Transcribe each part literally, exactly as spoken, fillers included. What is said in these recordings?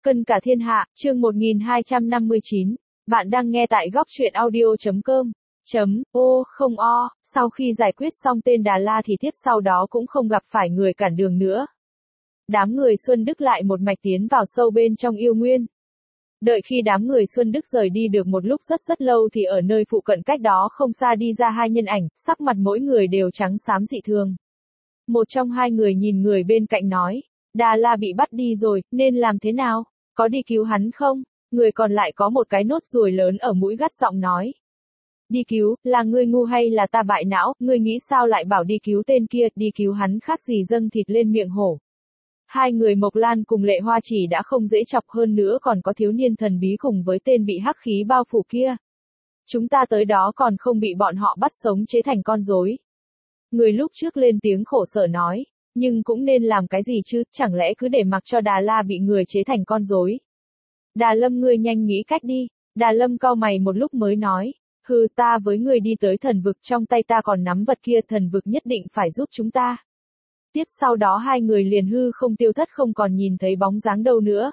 Cân cả thiên hạ, chương một nghìn hai trăm năm mươi chín. Bạn đang nghe tại góc truyện audio.com. Chấm, ô, không o, sau khi giải quyết xong tên Đà La thì tiếp sau đó cũng không gặp phải người cản đường nữa. Đám người Xuân Đức lại một mạch tiến vào sâu bên trong yêu nguyên. Đợi khi đám người Xuân Đức rời đi được một lúc rất rất lâu thì ở nơi phụ cận cách đó không xa đi ra hai nhân ảnh, sắc mặt mỗi người đều trắng xám dị thường. Một trong hai người nhìn người bên cạnh nói, Đà La bị bắt đi rồi, nên làm thế nào? Có đi cứu hắn không? Người còn lại có một cái nốt ruồi lớn ở mũi gắt giọng nói. Đi cứu, là ngươi ngu hay là ta bại não, ngươi nghĩ sao lại bảo đi cứu tên kia, đi cứu hắn khác gì dâng thịt lên miệng hổ. Hai người Mộc Lan cùng Lệ Hoa Chỉ đã không dễ chọc hơn nữa còn có thiếu niên thần bí cùng với tên bị hắc khí bao phủ kia. Chúng ta tới đó còn không bị bọn họ bắt sống chế thành con rối. Người lúc trước lên tiếng khổ sở nói, nhưng cũng nên làm cái gì chứ, chẳng lẽ cứ để mặc cho Đà La bị người chế thành con rối. Đà Lâm ngươi nhanh nghĩ cách đi, Đà Lâm cau mày một lúc mới nói, hừ ta với ngươi đi tới thần vực trong tay ta còn nắm vật kia thần vực nhất định phải giúp chúng ta. Tiếp sau đó hai người liền hư không tiêu thất không còn nhìn thấy bóng dáng đâu nữa.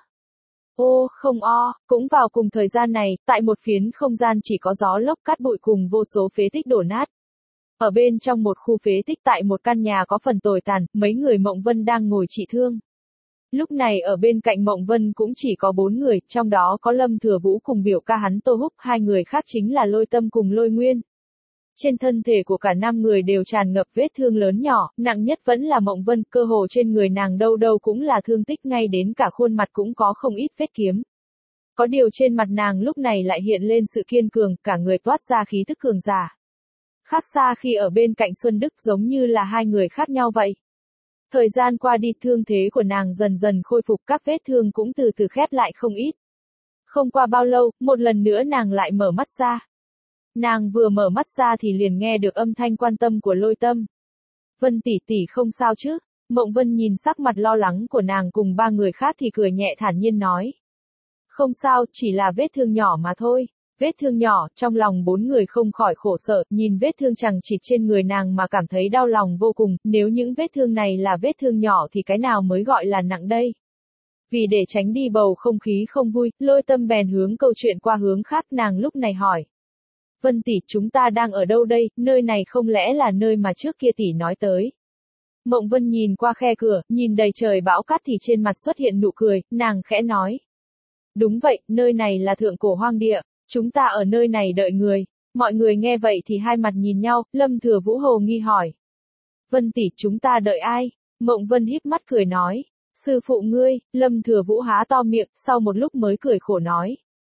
Ô, không o, cũng vào cùng thời gian này, tại một phiến không gian chỉ có gió lốc cát bụi cùng vô số phế tích đổ nát. Ở bên trong một khu phế tích tại một căn nhà có phần tồi tàn, mấy người Mộng Vân đang ngồi trị thương. Lúc này ở bên cạnh Mộng Vân cũng chỉ có bốn người, trong đó có Lâm Thừa Vũ cùng biểu ca hắn Tô Húc, hai người khác chính là Lôi Tâm cùng Lôi Nguyên. Trên thân thể của cả năm người đều tràn ngập vết thương lớn nhỏ, nặng nhất vẫn là Mộng Vân, cơ hồ trên người nàng đâu đâu cũng là thương tích ngay đến cả khuôn mặt cũng có không ít vết kiếm. Có điều trên mặt nàng lúc này lại hiện lên sự kiên cường, cả người toát ra khí thức cường giả. Khác xa khi ở bên cạnh Xuân Đức giống như là hai người khác nhau vậy. Thời gian qua đi thương thế của nàng dần dần khôi phục các vết thương cũng từ từ khép lại không ít. Không qua bao lâu, một lần nữa nàng lại mở mắt ra. Nàng vừa mở mắt ra thì liền nghe được âm thanh quan tâm của Lôi Tâm. Vân tỷ tỷ không sao chứ? Mộng Vân nhìn sắc mặt lo lắng của nàng cùng ba người khác thì cười nhẹ thản nhiên nói. Không sao, chỉ là vết thương nhỏ mà thôi. Vết thương nhỏ, trong lòng bốn người không khỏi khổ sở, nhìn vết thương chằng chịt trên người nàng mà cảm thấy đau lòng vô cùng, nếu những vết thương này là vết thương nhỏ thì cái nào mới gọi là nặng đây. Vì để tránh đi bầu không khí không vui, Lôi Tâm bèn hướng câu chuyện qua hướng khác, nàng lúc này hỏi. Vân tỷ, chúng ta đang ở đâu đây, nơi này không lẽ là nơi mà trước kia tỷ nói tới. Mộng Vân nhìn qua khe cửa, nhìn đầy trời bão cát thì trên mặt xuất hiện nụ cười, nàng khẽ nói. Đúng vậy, nơi này là thượng cổ hoang địa. Chúng ta ở nơi này đợi người. Mọi người nghe vậy thì hai mặt nhìn nhau, Lâm Thừa Vũ hồ nghi hỏi. Vân tỷ, chúng ta đợi ai? Mộng Vân híp mắt cười nói. Sư phụ ngươi, Lâm Thừa Vũ há to miệng, sau một lúc mới cười khổ nói.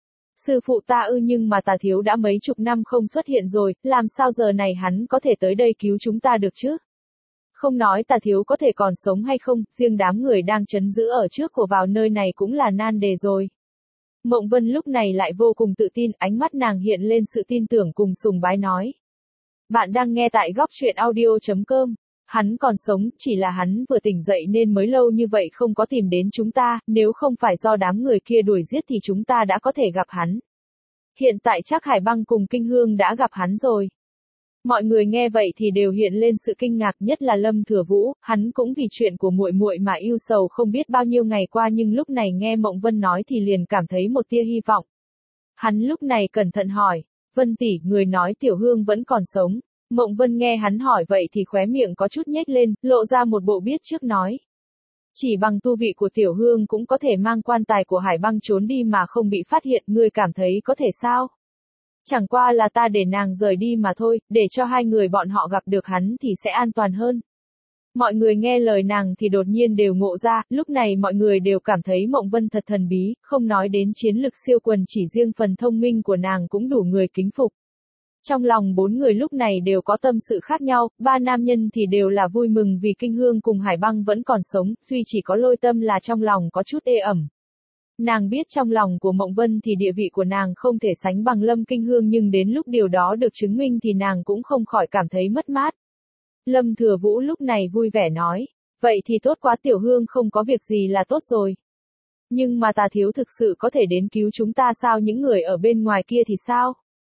Sư phụ ta ư, nhưng mà Tà Thiếu đã mấy chục năm không xuất hiện rồi, làm sao giờ này hắn có thể tới đây cứu chúng ta được chứ? Không nói Tà Thiếu có thể còn sống hay không, riêng đám người đang trấn giữ ở trước của vào nơi này cũng là nan đề rồi. Mộng Vân lúc này lại vô cùng tự tin, ánh mắt nàng hiện lên sự tin tưởng cùng sùng bái nói. Bạn đang nghe tại góc truyện audio.com. Hắn còn sống, chỉ là hắn vừa tỉnh dậy nên mới lâu như vậy không có tìm đến chúng ta, nếu không phải do đám người kia đuổi giết thì chúng ta đã có thể gặp hắn. Hiện tại chắc Hải Băng cùng Kinh Hương đã gặp hắn rồi. Mọi người nghe vậy thì đều hiện lên sự kinh ngạc, nhất là Lâm Thừa Vũ, hắn cũng vì chuyện của muội muội mà ưu sầu không biết bao nhiêu ngày qua, nhưng lúc này nghe Mộng Vân nói thì liền cảm thấy một tia hy vọng. Hắn lúc này cẩn thận hỏi, Vân tỷ, người nói Tiểu Hương vẫn còn sống. Mộng Vân nghe hắn hỏi vậy thì khóe miệng có chút nhếch lên, lộ ra một bộ biết trước nói. Chỉ bằng tu vị của Tiểu Hương cũng có thể mang quan tài của Hải Băng trốn đi mà không bị phát hiện, ngươi cảm thấy có thể sao? Chẳng qua là ta để nàng rời đi mà thôi, để cho hai người bọn họ gặp được hắn thì sẽ an toàn hơn. Mọi người nghe lời nàng thì đột nhiên đều ngộ ra, lúc này mọi người đều cảm thấy Mộng Vân thật thần bí, không nói đến chiến lực siêu quần, chỉ riêng phần thông minh của nàng cũng đủ người kính phục. Trong lòng bốn người lúc này đều có tâm sự khác nhau, ba nam nhân thì đều là vui mừng vì Kinh Hương cùng Hải Băng vẫn còn sống, duy chỉ có Lôi Tâm là trong lòng có chút ê ẩm. Nàng biết trong lòng của Mộng Vân thì địa vị của nàng không thể sánh bằng Lâm Kinh Hương, nhưng đến lúc điều đó được chứng minh thì nàng cũng không khỏi cảm thấy mất mát. Lâm Thừa Vũ lúc này vui vẻ nói, vậy thì tốt quá, Tiểu Hương không có việc gì là tốt rồi. Nhưng mà Tà Thiếu thực sự có thể đến cứu chúng ta sao, những người ở bên ngoài kia thì sao?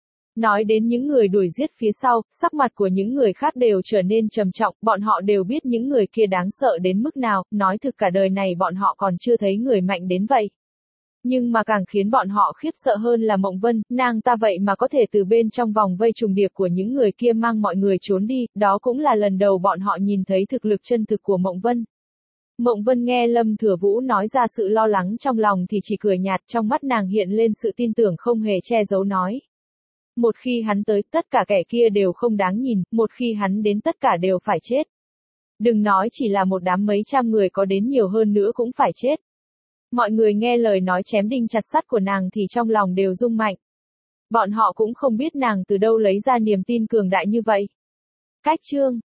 Nói đến những người đuổi giết phía sau, sắc mặt của những người khác đều trở nên trầm trọng, bọn họ đều biết những người kia đáng sợ đến mức nào, nói thực cả đời này bọn họ còn chưa thấy người mạnh đến vậy. Nhưng mà càng khiến bọn họ khiếp sợ hơn là Mộng Vân, nàng ta vậy mà có thể từ bên trong vòng vây trùng điệp của những người kia mang mọi người trốn đi, đó cũng là lần đầu bọn họ nhìn thấy thực lực chân thực của Mộng Vân. Mộng Vân nghe Lâm Thừa Vũ nói ra sự lo lắng trong lòng thì chỉ cười nhạt, trong mắt nàng hiện lên sự tin tưởng không hề che giấu nói. Một khi hắn tới, tất cả kẻ kia đều không đáng nhìn, một khi hắn đến tất cả đều phải chết. Đừng nói chỉ là một đám mấy trăm người, có đến nhiều hơn nữa cũng phải chết. Mọi người nghe lời nói chém đinh chặt sắt của nàng thì trong lòng đều rung mạnh. Bọn họ cũng không biết nàng từ đâu lấy ra niềm tin cường đại như vậy. Cách chương